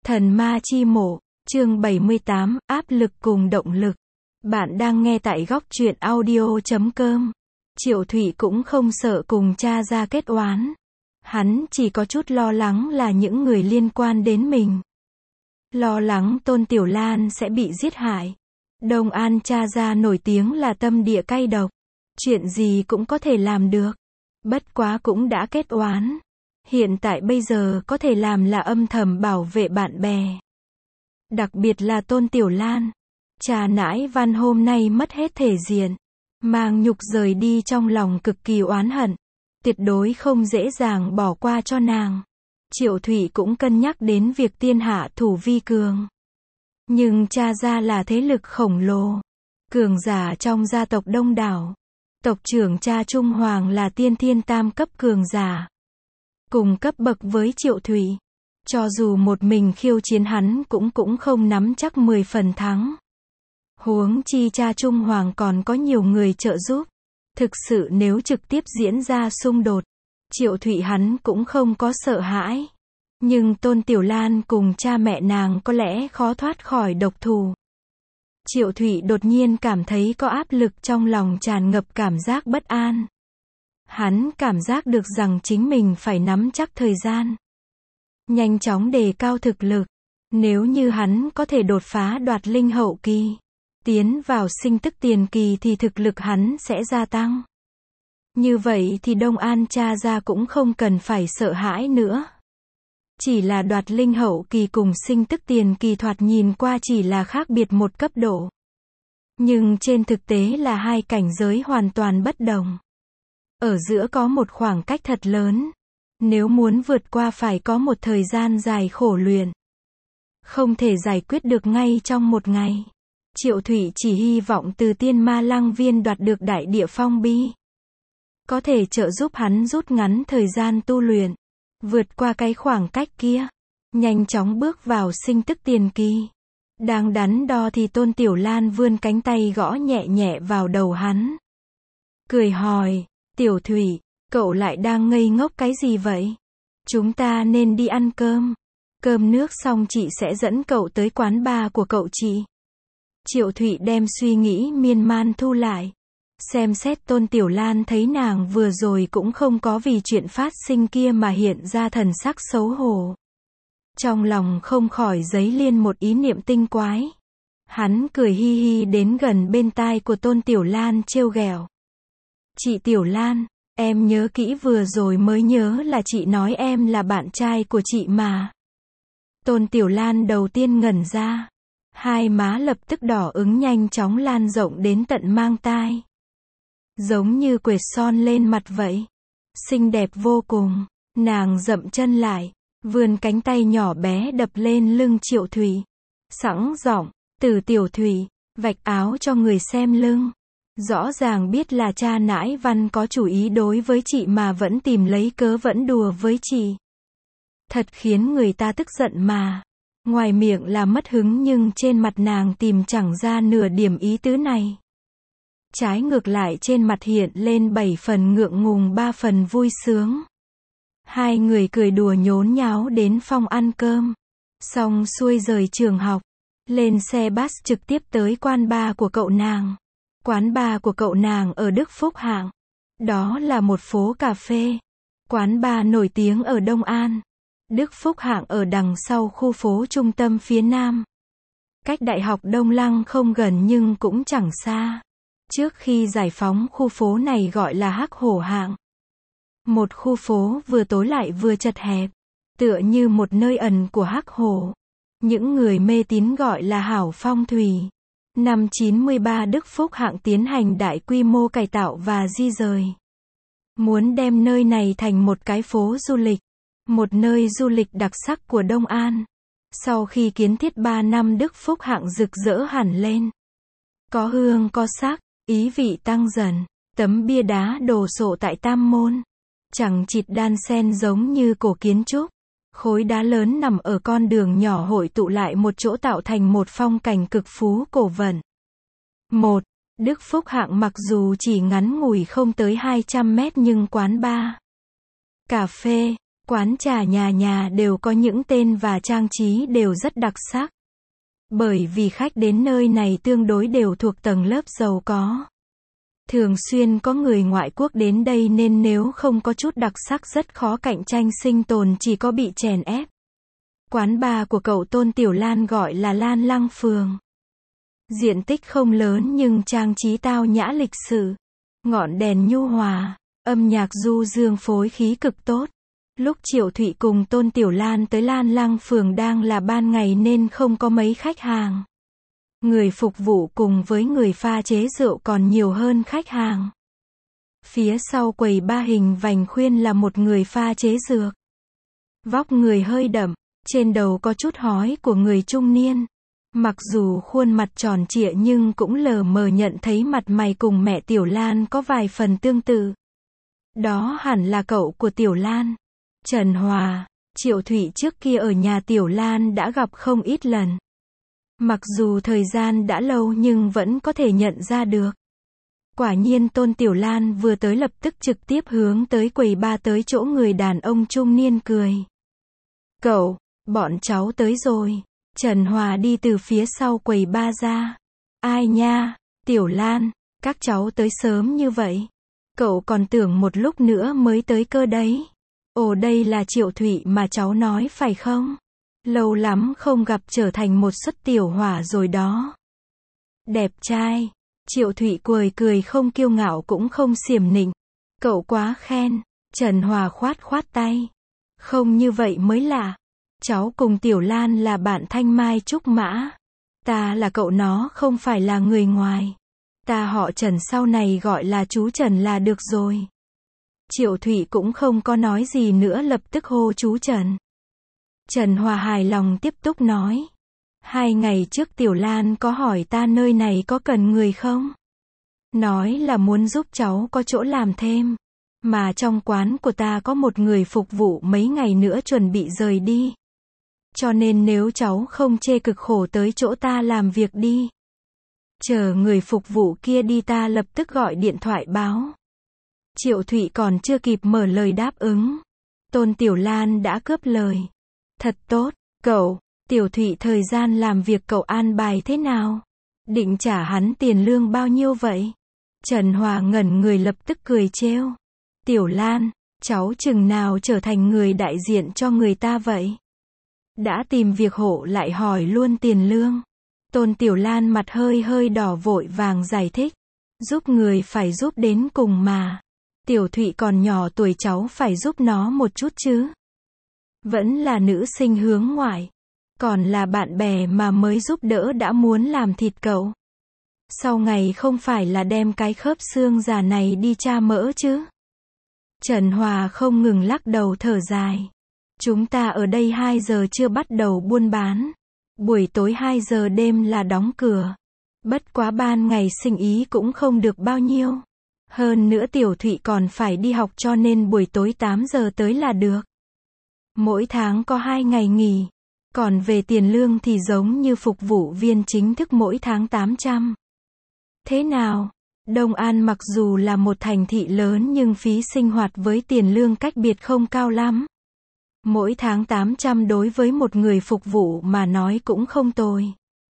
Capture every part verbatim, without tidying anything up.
Thần ma chi mộ, chương bảy mươi tám, áp lực cùng động lực. Bạn đang nghe tại góc truyện audio chấm com. Triệu Thụy cũng không sợ cùng cha ra kết oán. Hắn chỉ có chút lo lắng là những người liên quan đến mình. Lo lắng Tôn Tiểu Lan sẽ bị giết hại. Đông An cha ra nổi tiếng là tâm địa cay độc. Chuyện gì cũng có thể làm được. Bất quá cũng đã kết oán. Hiện tại bây giờ có thể làm là âm thầm bảo vệ bạn bè. Đặc biệt là Tôn Tiểu Lan. Cha nãi Văn hôm nay mất hết thể diện. Mang nhục rời đi trong lòng cực kỳ oán hận. Tuyệt đối không dễ dàng bỏ qua cho nàng. Triệu Thụy cũng cân nhắc đến việc tiên hạ thủ vi cường. Nhưng cha gia là thế lực khổng lồ. Cường giả trong gia tộc đông đảo. Tộc trưởng cha Trung Hoàng là tiên thiên tam cấp cường giả. Cùng cấp bậc với Triệu Thụy. Cho dù một mình khiêu chiến hắn cũng cũng không nắm chắc mười phần thắng. Huống chi cha Trung Hoàng còn có nhiều người trợ giúp. Thực sự nếu trực tiếp diễn ra xung đột, Triệu Thụy hắn cũng không có sợ hãi. Nhưng Tôn Tiểu Lan cùng cha mẹ nàng có lẽ khó thoát khỏi độc thù. Triệu Thụy đột nhiên cảm thấy có áp lực trong lòng, tràn ngập cảm giác bất an. Hắn cảm giác được rằng chính mình phải nắm chắc thời gian. Nhanh chóng đề cao thực lực. Nếu như hắn có thể đột phá đoạt linh hậu kỳ, tiến vào sinh tức tiền kỳ thì thực lực hắn sẽ gia tăng. Như vậy thì Đông An cha gia cũng không cần phải sợ hãi nữa. Chỉ là đoạt linh hậu kỳ cùng sinh tức tiền kỳ thoạt nhìn qua chỉ là khác biệt một cấp độ. Nhưng trên thực tế là hai cảnh giới hoàn toàn bất đồng. Ở giữa có một khoảng cách thật lớn. Nếu muốn vượt qua phải có một thời gian dài khổ luyện. Không thể giải quyết được ngay trong một ngày. Triệu Thụy chỉ hy vọng từ Tiên Ma Lăng Viên đoạt được đại địa phong bi. Có thể trợ giúp hắn rút ngắn thời gian tu luyện. Vượt qua cái khoảng cách kia. Nhanh chóng bước vào sinh tức tiền kỳ. Đang đắn đo thì Tôn Tiểu Lan vươn cánh tay gõ nhẹ nhẹ vào đầu hắn. Cười hỏi, Tiểu Thụy, cậu lại đang ngây ngốc cái gì vậy? Chúng ta nên đi ăn cơm. Cơm nước xong chị sẽ dẫn cậu tới quán bar của cậu chị. Triệu Thụy đem suy nghĩ miên man thu lại. Xem xét Tôn Tiểu Lan thấy nàng vừa rồi cũng không có vì chuyện phát sinh kia mà hiện ra thần sắc xấu hổ. Trong lòng không khỏi dấy lên một ý niệm tinh quái. Hắn cười hi hi đến gần bên tai của Tôn Tiểu Lan trêu ghẹo. Chị Tiểu Lan, em nhớ kỹ vừa rồi mới nhớ là chị nói em là bạn trai của chị mà. Tôn Tiểu Lan đầu tiên ngẩn ra. Hai má lập tức đỏ ửng nhanh chóng lan rộng đến tận mang tai. Giống như quệt son lên mặt vậy. Xinh đẹp vô cùng. Nàng dậm chân lại. Vươn cánh tay nhỏ bé đập lên lưng Triệu Thụy. Sẵn giọng, từ Tiểu Thụy, vạch áo cho người xem lưng. Rõ ràng biết là cha nãi Văn có chủ ý đối với chị mà vẫn tìm lấy cớ vẫn đùa với chị. Thật khiến người ta tức giận mà. Ngoài miệng là mất hứng nhưng trên mặt nàng tìm chẳng ra nửa điểm ý tứ này. Trái ngược lại trên mặt hiện lên bảy phần ngượng ngùng ba phần vui sướng. Hai người cười đùa nhốn nháo đến phòng ăn cơm. Xong xuôi rời trường học. Lên xe bus trực tiếp tới quán bar của cậu nàng. Quán bar của cậu nàng ở Đức Phúc Hạng. Đó là một phố cà phê. Quán bar nổi tiếng ở Đông An. Đức Phúc Hạng ở đằng sau khu phố trung tâm phía nam. Cách Đại học Đông Lăng không gần nhưng cũng chẳng xa. Trước khi giải phóng khu phố này gọi là Hắc Hổ Hạng. Một khu phố vừa tối lại vừa chật hẹp. Tựa như một nơi ẩn của Hắc Hổ. Những người mê tín gọi là hảo phong thủy. Năm chín mươi ba Đức Phúc Hạng tiến hành đại quy mô cải tạo và di rời. Muốn đem nơi này thành một cái phố du lịch. Một nơi du lịch đặc sắc của Đông An. Sau khi kiến thiết ba năm Đức Phúc Hạng rực rỡ hẳn lên. Có hương có sắc, ý vị tăng dần. Tấm bia đá đồ sộ tại Tam Môn. Chẳng chịt đan xen giống như cổ kiến trúc. Khối đá lớn nằm ở con đường nhỏ hội tụ lại một chỗ tạo thành một phong cảnh cực phú cổ vận. một. Đức Phúc Hạng mặc dù chỉ ngắn ngủi không tới hai trăm mét nhưng quán bar, cà phê, Quán trà nhà nhà đều có những tên và trang trí đều rất đặc sắc. Bởi vì khách đến nơi này tương đối đều thuộc tầng lớp giàu có. Thường xuyên có người ngoại quốc đến đây nên nếu không có chút đặc sắc rất khó cạnh tranh sinh tồn, chỉ có bị chèn ép. Quán bar của cậu Tôn Tiểu Lan gọi là Lan Lăng Phường. Diện tích không lớn nhưng trang trí tao nhã lịch sự. Ngọn đèn nhu hòa, âm nhạc du dương phối khí cực tốt. Lúc Triệu Thụy cùng Tôn Tiểu Lan tới Lan Lăng Phường đang là ban ngày nên không có mấy khách hàng. Người phục vụ cùng với người pha chế rượu còn nhiều hơn khách hàng. Phía sau quầy ba hình vành khuyên là một người pha chế dược. Vóc người hơi đậm, trên đầu có chút hói của người trung niên. Mặc dù khuôn mặt tròn trịa nhưng cũng lờ mờ nhận thấy mặt mày cùng mẹ Tiểu Lan có vài phần tương tự. Đó hẳn là cậu của Tiểu Lan. Trần Hòa. Triệu Thụy trước kia ở nhà Tiểu Lan đã gặp không ít lần. Mặc dù thời gian đã lâu nhưng vẫn có thể nhận ra được. Quả nhiên Tôn Tiểu Lan vừa tới lập tức trực tiếp hướng tới quầy ba tới chỗ người đàn ông trung niên cười. Cậu, bọn cháu tới rồi. Trần Hòa đi từ phía sau quầy ba ra. Ai nha, Tiểu Lan, các cháu tới sớm như vậy. Cậu còn tưởng một lúc nữa mới tới cơ đấy. Ồ, đây là Triệu Thụy mà cháu nói phải không? Lâu lắm không gặp, trở thành một suất tiểu hỏa rồi đó. Đẹp trai. Triệu Thụy cười cười không kiêu ngạo cũng không xiểm nịnh. Cậu quá khen. Trần Hòa khoát khoát tay. Không như vậy mới lạ. Cháu cùng Tiểu Lan là bạn thanh mai trúc mã. Ta là cậu, nó không phải là người ngoài. Ta họ Trần, sau này gọi là chú Trần là được rồi. Triệu Thụy cũng không có nói gì nữa, lập tức hô chú Trần. Trần Hòa hài lòng tiếp tục nói. Hai ngày trước Tiểu Lan có hỏi ta nơi này có cần người không? Nói là muốn giúp cháu có chỗ làm thêm. Mà trong quán của ta có một người phục vụ mấy ngày nữa chuẩn bị rời đi. Cho nên nếu cháu không chê cực khổ tới chỗ ta làm việc đi. Chờ người phục vụ kia đi ta lập tức gọi điện thoại báo. Triệu Thụy còn chưa kịp mở lời đáp ứng. Tôn Tiểu Lan đã cướp lời. Thật tốt, cậu. Tiểu Thụy, thời gian làm việc cậu an bài thế nào? Định trả hắn tiền lương bao nhiêu vậy? Trần Hòa ngẩn người lập tức cười trêu. Tiểu Lan, cháu chừng nào trở thành người đại diện cho người ta vậy? Đã tìm việc hộ lại hỏi luôn tiền lương. Tôn Tiểu Lan mặt hơi hơi đỏ vội vàng giải thích. Giúp người phải giúp đến cùng mà. Tiểu Thụy còn nhỏ tuổi, cháu phải giúp nó một chút chứ. Vẫn là nữ sinh hướng ngoại. Còn là bạn bè mà mới giúp đỡ đã muốn làm thịt cậu. Sau ngày không phải là đem cái khớp xương già này đi tra mỡ chứ. Trần Hòa không ngừng lắc đầu thở dài. Chúng ta ở đây hai giờ chưa bắt đầu buôn bán. Buổi tối hai giờ đêm là đóng cửa. Bất quá ban ngày sinh ý cũng không được bao nhiêu. Hơn nữa Tiểu Thụy còn phải đi học cho nên buổi tối tám giờ tới là được. Mỗi tháng có hai ngày nghỉ. Còn về tiền lương thì giống như phục vụ viên chính thức mỗi tháng tám trăm. Thế nào? Đông An mặc dù là một thành thị lớn nhưng phí sinh hoạt với tiền lương cách biệt không cao lắm. Mỗi tháng tám trăm đối với một người phục vụ mà nói cũng không tồi.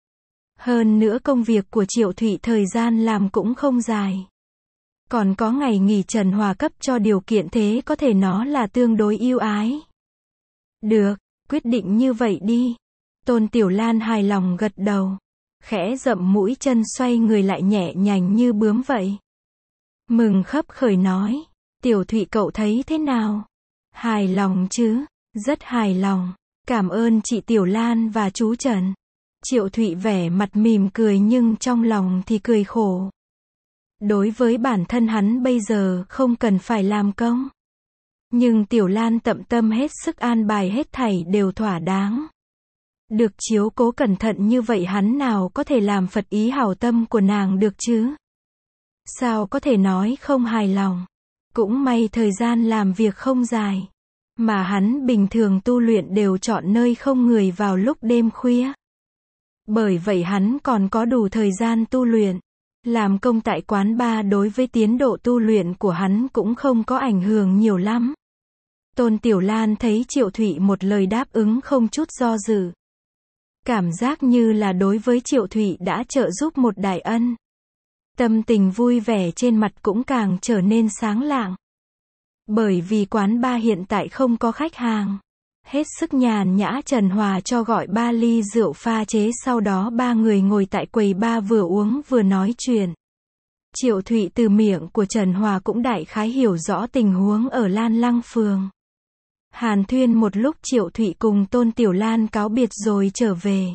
Hơn nữa công việc của Triệu Thụy thời gian làm cũng không dài. Còn có ngày nghỉ Trần Hòa cấp cho điều kiện, thế có thể nó là tương đối ưu ái. Được, quyết định như vậy đi. Tôn Tiểu Lan hài lòng gật đầu. Khẽ dậm mũi chân xoay người lại nhẹ nhàng như bướm vậy. Mừng khấp khởi nói. Tiểu Thụy, cậu thấy thế nào? Hài lòng chứ? Rất hài lòng. Cảm ơn chị Tiểu Lan và chú Trần. Triệu Thụy vẻ mặt mỉm cười nhưng trong lòng thì cười khổ. Đối với bản thân hắn bây giờ không cần phải làm công. Nhưng Tiểu Lan tận tâm hết sức an bài hết thảy đều thỏa đáng. Được chiếu cố cẩn thận như vậy hắn nào có thể làm phật ý hảo tâm của nàng được chứ? Sao có thể nói không hài lòng? Cũng may thời gian làm việc không dài. Mà hắn bình thường tu luyện đều chọn nơi không người vào lúc đêm khuya. Bởi vậy hắn còn có đủ thời gian tu luyện. Làm công tại quán bar đối với tiến độ tu luyện của hắn cũng không có ảnh hưởng nhiều lắm. Tôn Tiểu Lan thấy Triệu Thụy một lời đáp ứng không chút do dự. Cảm giác như là đối với Triệu Thụy đã trợ giúp một đại ân. Tâm tình vui vẻ trên mặt cũng càng trở nên sáng lạng. Bởi vì quán bar hiện tại không có khách hàng. Hết sức nhàn nhã, Trần Hòa cho gọi ba ly rượu pha chế, sau đó ba người ngồi tại quầy bar vừa uống vừa nói chuyện. Triệu Thụy từ miệng của Trần Hòa cũng đại khái hiểu rõ tình huống ở Lan Lăng Phường. Hàn thuyên một lúc, Triệu Thụy cùng Tôn Tiểu Lan cáo biệt rồi trở về.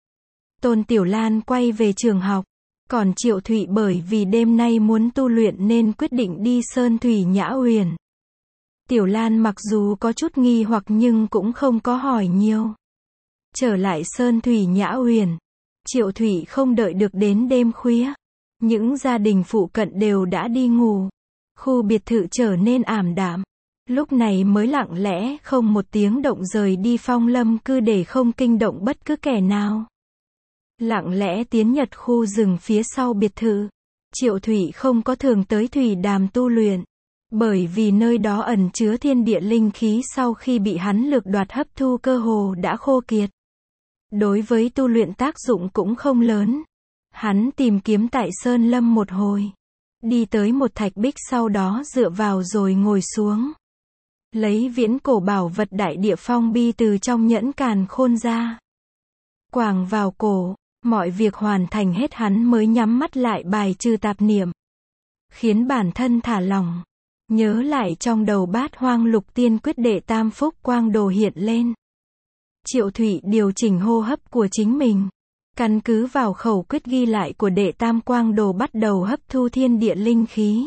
Tôn Tiểu Lan quay về trường học, còn Triệu Thụy bởi vì đêm nay muốn tu luyện nên quyết định đi Sơn Thủy Nhã Uyển. Tiểu Lan mặc dù có chút nghi hoặc nhưng cũng không có hỏi nhiều. Trở lại Sơn Thủy Nhã Uyển, Triệu Thụy không đợi được đến đêm khuya. Những gia đình phụ cận đều đã đi ngủ. Khu biệt thự trở nên ảm đạm. Lúc này mới lặng lẽ không một tiếng động rời đi Phong Lâm cư để không kinh động bất cứ kẻ nào. Lặng lẽ tiến Nhật khu rừng phía sau biệt thự. Triệu Thụy không có thường tới thủy đàm tu luyện. Bởi vì nơi đó ẩn chứa thiên địa linh khí sau khi bị hắn lược đoạt hấp thu cơ hồ đã khô kiệt. Đối với tu luyện tác dụng cũng không lớn. Hắn tìm kiếm tại Sơn Lâm một hồi. Đi tới một thạch bích, sau đó dựa vào rồi ngồi xuống. Lấy viễn cổ bảo vật đại địa phong bi từ trong nhẫn càn khôn ra. Quàng vào cổ, mọi việc hoàn thành hết hắn mới nhắm mắt lại bài trừ tạp niệm. Khiến bản thân thả lỏng. Nhớ lại trong đầu Bát Hoang Lục Tiên Quyết đệ tam phúc quang đồ hiện lên. Triệu Thụy điều chỉnh hô hấp của chính mình. Căn cứ vào khẩu quyết ghi lại của đệ tam quang đồ bắt đầu hấp thu thiên địa linh khí.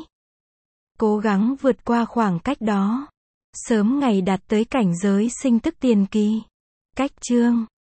Cố gắng vượt qua khoảng cách đó. Sớm ngày đạt tới cảnh giới sinh tức tiền kỳ. Cách chương